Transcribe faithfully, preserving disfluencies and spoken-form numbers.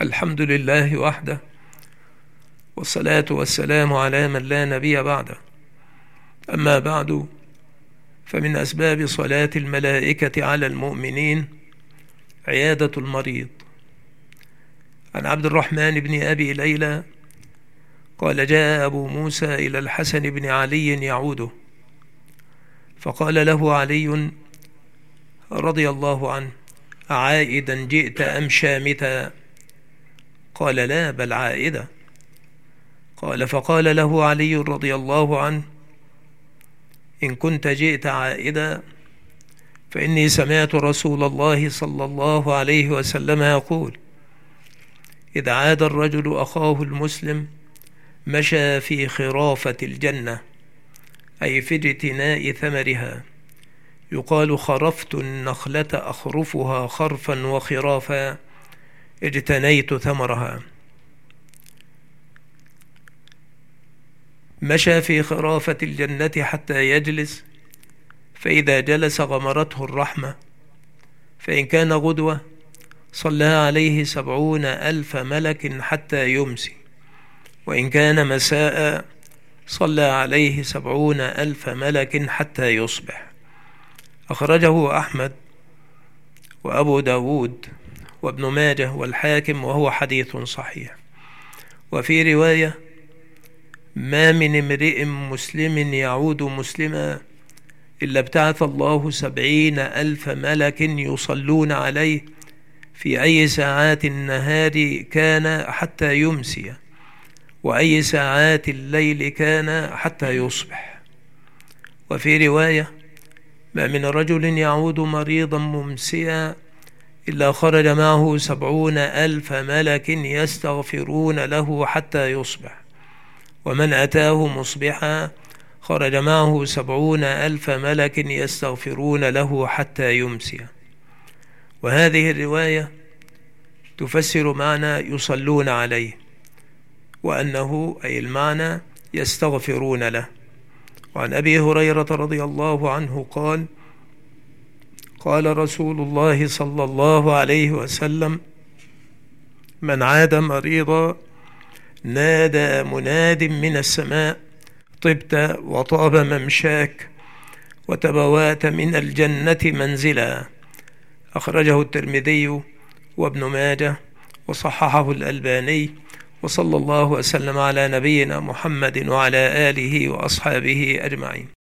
الحمد لله وحده، والصلاة والسلام على من لا نبي بعده. أما بعد، فمن أسباب صلاة الملائكة على المؤمنين عيادة المريض. عن عبد الرحمن بن أبي ليلى قال: جاء أبو موسى إلى الحسن بن علي يعوده، فقال له علي رضي الله عنه: أعائدا جئت أم شامتا؟ قال: لا، بل عائدة. قال: فقال له علي رضي الله عنه: إن كنت جئت عائدا فإني سمعت رسول الله صلى الله عليه وسلم يقول: إذا عاد الرجل أخاه المسلم مشى في خرافة الجنة، أي في اجتناء ثمرها. يقال: خرفت النخلة أخرفها خرفا وخرافا، اجتنيت ثمرها. مشى في خرافة الجنة حتى يجلس، فإذا جلس غمرته الرحمة، فإن كان غدوة صلى عليه سبعون ألف ملك حتى يمسي، وإن كان مساء صلى عليه سبعون ألف ملك حتى يصبح. أخرجه أحمد وأبو داود وابن ماجه والحاكم، وهو حديث صحيح. وفي رواية: ما من امرئ مسلم يعود مسلما إلا ابتعث الله سبعين ألف ملك يصلون عليه في أي ساعات النهار كان حتى يمسي، وأي ساعات الليل كان حتى يصبح. وفي رواية: ما من رجل يعود مريضا ممسيا إلا خرج معه سبعون ألف ملك يستغفرون له حتى يصبح، ومن أتاه مصبحا خرج معه سبعون ألف ملك يستغفرون له حتى يمسي. وهذه الرواية تفسر معنى يصلون عليه، وأنه أي المعنى يستغفرون له. وعن أبي هريرة رضي الله عنه قال: قال رسول الله صلى الله عليه وسلم: من عاد مريضا نادى مناد من السماء: طبت وطاب ممشاك وتبوات من الجنة منزلا. أخرجه الترمذي وابن ماجه وصححه الألباني، وصلى الله وسلم على نبينا محمد وعلى آله وأصحابه أجمعين.